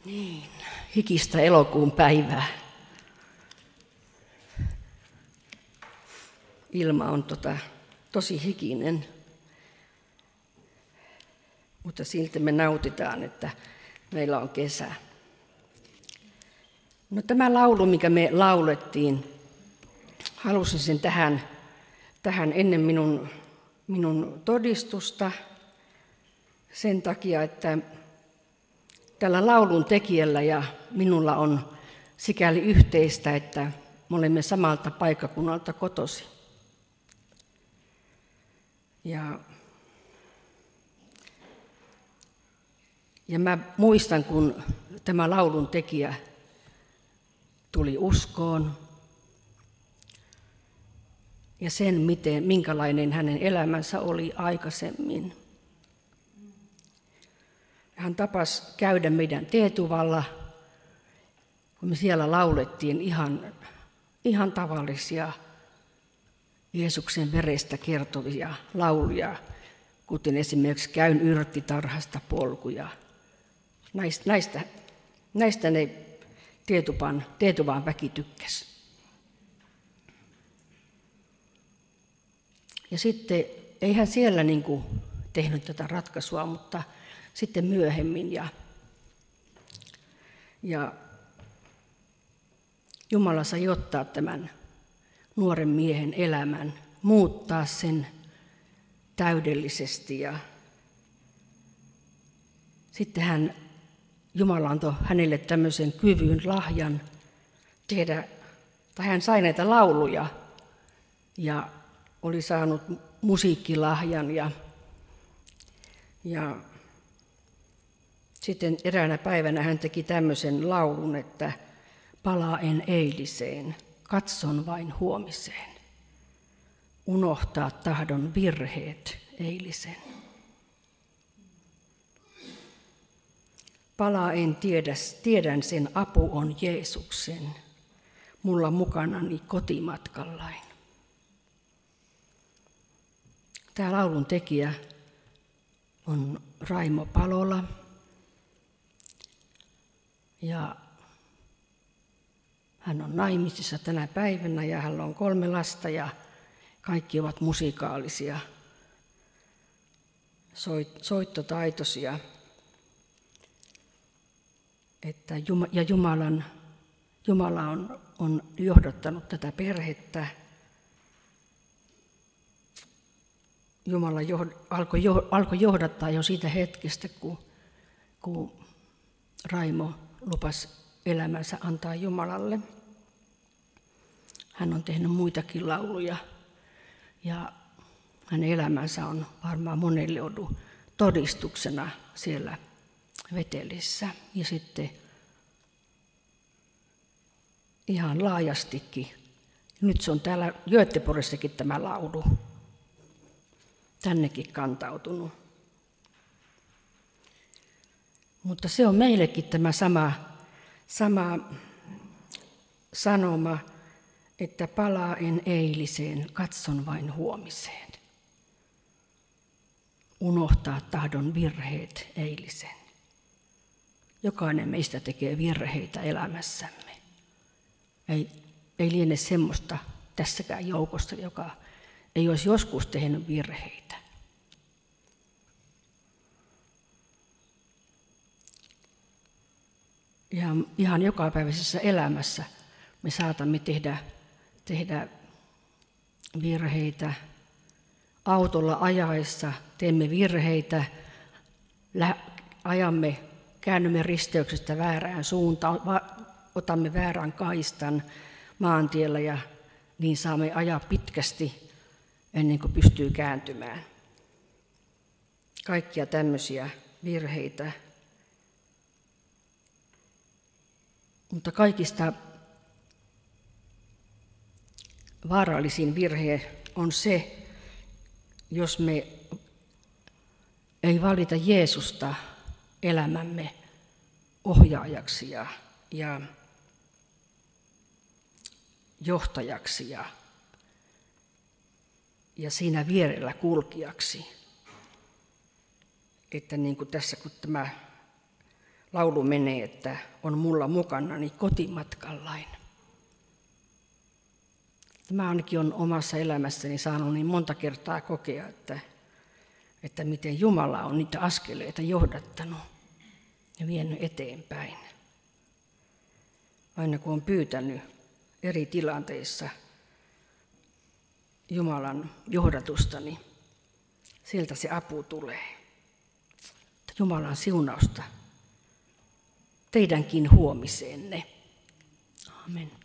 Niin, hikistä elokuun päivää. Ilma on tosi hikinen, mutta silti me nautitaan, että meillä on kesä. No, tämä laulu, mikä me laulettiin, halusin sen tähän ennen minun todistusta sen takia, että tällä laulun tekijällä ja minulla on sikäli yhteistä, että me olemme samalta paikkakunnalta kotoisin. Ja mä muistan, kun tämä laulun tekijä tuli uskoon ja sen, minkälainen hänen elämänsä oli aikaisemmin. Hän tapasi käydä meidän teetuvalla, kun me siellä laulettiin ihan tavallisia Jeesuksen verestä kertovia lauluja, kuten esimerkiksi Käyn yrttitarhasta polkuja. Näistä ne teetuvan väki tykkäsi. Ja sitten ei hän siellä tehnyt tätä ratkaisua, mutta sitten myöhemmin. Ja Jumala sai ottaa tämän nuoren miehen elämän, muuttaa sen täydellisesti. Ja sitten Jumala antoi hänelle tämmöisen kyvyn, lahjan tehdä, tai hän sai näitä lauluja ja oli saanut musiikkilahjan ja sitten eräänä päivänä hän teki tämmöisen laulun, että palaa en eiliseen, katson vain huomiseen, unohtaa tahdon virheet eilisen. Palaa en tiedän sen apu on Jeesuksen, mulla mukanani kotimatkallain. Tämä laulun tekijä on Raimo Palola ja hän on naimisissa tänä päivänä ja hänellä on 3 lasta ja kaikki ovat musikaalisia, soittotaitoisia. Ja Jumala on johdattanut tätä perhettä. Jumala alkoi johdattaa jo siitä hetkestä, kun Raimo lupasi elämänsä antaa Jumalalle. Hän on tehnyt muitakin lauluja ja hänen elämänsä on varmaan monelle ollut todistuksena siellä Vetelissä. Ja sitten ihan laajastikin. Nyt se on täällä Göteborgissakin tämä laulu. Tännekin kantautunut. Mutta se on meillekin tämä sama sanoma, että palaa en eiliseen, katson vain huomiseen. Unohtaa tahdon virheet eilisen. Jokainen meistä tekee virheitä elämässämme. Ei liene semmoista tässäkään joukosta, joka ei olisi joskus tehnyt virheitä. Ja ihan jokapäiväisessä elämässä me saatamme tehdä virheitä. Autolla ajaessa teemme virheitä, käännymme risteyksestä väärään suuntaan, otamme väärän kaistan maantiellä ja niin saamme ajaa pitkästi ennen kuin pystyy kääntymään. Kaikkia tämmöisiä virheitä. Mutta kaikista vaarallisin virhe on se, jos me ei valita Jeesusta elämämme ohjaajaksi ja johtajaksi ja siinä vierellä kulkijaksi. Että niin kuin tässä, kun tämä laulu menee, että on mulla mukanani kotimatkallain. Tämä ainakin on omassa elämässäni saanut niin monta kertaa kokea, että miten Jumala on niitä askeleita johdattanut ja vienyt eteenpäin. Aina kun on pyytänyt eri tilanteissa Jumalan johdatusta, niin sieltä se apu tulee. Jumalan siunausta teidänkin huomiseenne. Amen.